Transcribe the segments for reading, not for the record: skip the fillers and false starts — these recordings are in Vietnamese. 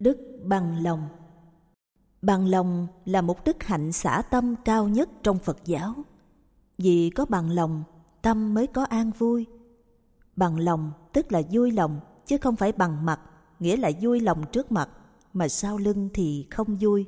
Đức bằng lòng. Bằng lòng là một đức hạnh xả tâm cao nhất trong Phật giáo. Vì có bằng lòng, tâm mới có an vui. Bằng lòng tức là vui lòng, chứ không phải bằng mặt, nghĩa là vui lòng trước mặt, mà sau lưng thì không vui.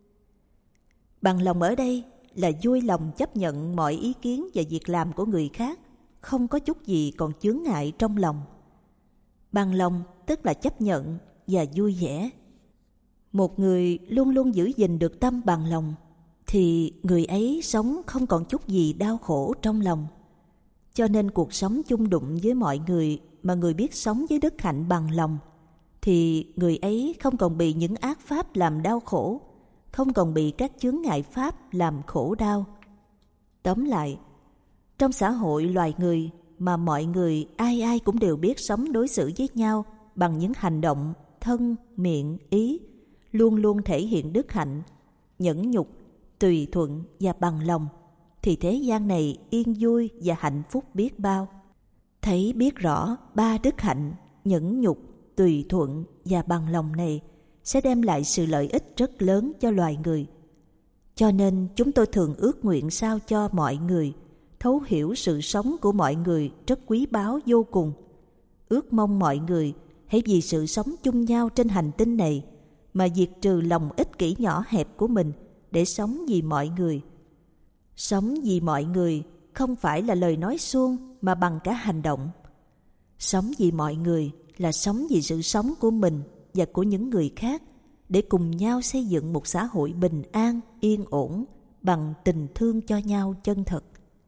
Bằng lòng ở đây là vui lòng chấp nhận mọi ý kiến và việc làm của người khác, không có chút gì còn chướng ngại trong lòng. Bằng lòng tức là chấp nhận và vui vẻ. Một người luôn luôn giữ gìn được tâm bằng lòng thì người ấy sống không còn chút gì đau khổ trong lòng. Cho nên cuộc sống chung đụng với mọi người mà người biết sống với đức hạnh bằng lòng thì người ấy không còn bị những ác pháp làm đau khổ, không còn bị các chướng ngại pháp làm khổ đau. Tóm lại, trong xã hội loài người mà mọi người ai ai cũng đều biết sống đối xử với nhau bằng những hành động thân, miệng, ý, luôn luôn thể hiện đức hạnh, nhẫn nhục, tùy thuận và bằng lòng, thì thế gian này yên vui và hạnh phúc biết bao. Thấy biết rõ ba đức hạnh, nhẫn nhục, tùy thuận và bằng lòng này sẽ đem lại sự lợi ích rất lớn cho loài người. Cho nên chúng tôi thường ước nguyện sao cho mọi người thấu hiểu sự sống của mọi người rất quý báu vô cùng. Ước mong mọi người hãy vì sự sống chung nhau trên hành tinh này mà diệt trừ lòng ích kỷ nhỏ hẹp của mình để sống vì mọi người. Sống vì mọi người không phải là lời nói suông mà bằng cả hành động. Sống vì mọi người là sống vì sự sống của mình và của những người khác để cùng nhau xây dựng một xã hội bình an, yên ổn bằng tình thương cho nhau chân thật.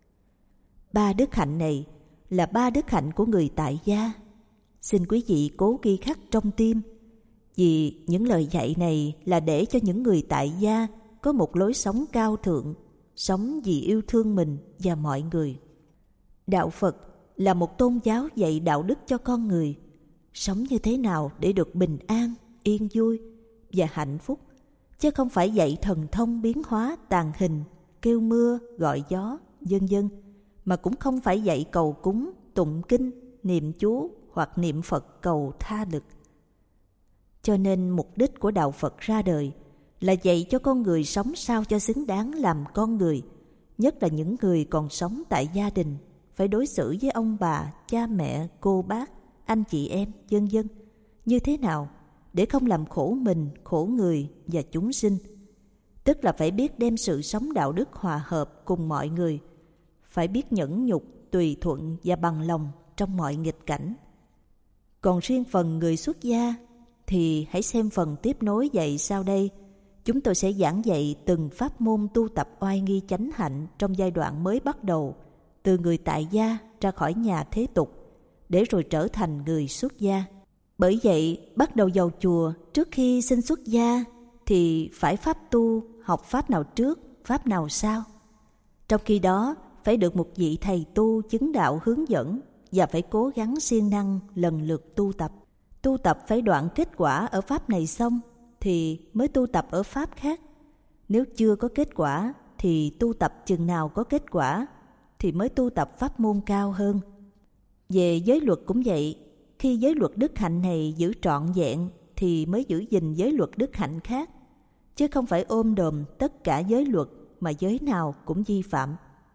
Ba đức hạnh này là ba đức hạnh của người tại gia. Xin quý vị cố ghi khắc trong tim, vì những lời dạy này là để cho những người tại gia có một lối sống cao thượng, sống vì yêu thương mình và mọi người. Đạo Phật là một tôn giáo dạy đạo đức cho con người, sống như thế nào để được bình an, yên vui và hạnh phúc, chứ không phải dạy thần thông biến hóa tàn hình, kêu mưa, gọi gió, vân vân, mà cũng không phải dạy cầu cúng, tụng kinh, niệm chú hoặc niệm Phật cầu tha lực. Cho nên mục đích của đạo Phật ra đời là dạy cho con người sống sao cho xứng đáng làm con người, nhất là những người còn sống tại gia đình, phải đối xử với ông bà, cha mẹ, cô bác, anh chị em, vân vân như thế nào để không làm khổ mình, khổ người và chúng sinh. Tức là phải biết đem sự sống đạo đức hòa hợp cùng mọi người, phải biết nhẫn nhục, tùy thuận và bằng lòng trong mọi nghịch cảnh. Còn riêng phần người xuất gia thì hãy xem phần tiếp nối dạy sau đây. Chúng tôi sẽ giảng dạy từng pháp môn tu tập oai nghi chánh hạnh trong giai đoạn mới bắt đầu, từ người tại gia ra khỏi nhà thế tục, để rồi trở thành người xuất gia. Bởi vậy, bắt đầu vào chùa trước khi xin xuất gia thì phải pháp tu, học pháp nào trước, pháp nào sau. Trong khi đó, phải được một vị thầy tu chứng đạo hướng dẫn và phải cố gắng siêng năng lần lượt tu tập. Tu tập phải đoạn kết quả ở pháp này xong thì mới tu tập ở pháp khác. Nếu chưa có kết quả thì tu tập chừng nào có kết quả thì mới tu tập pháp môn cao hơn. Về giới luật cũng vậy, khi giới luật đức hạnh này giữ trọn vẹn thì mới giữ gìn giới luật đức hạnh khác, chứ không phải ôm đồm tất cả giới luật mà giới nào cũng vi phạm.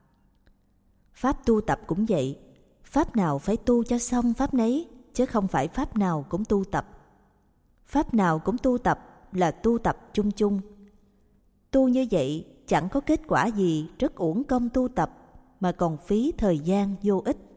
Pháp tu tập cũng vậy, pháp nào phải tu cho xong pháp nấy, chứ không phải pháp nào cũng tu tập. Pháp nào cũng tu tập là tu tập chung chung. Tu như vậy chẳng có kết quả gì, rất uổng công tu tập mà còn phí thời gian vô ích.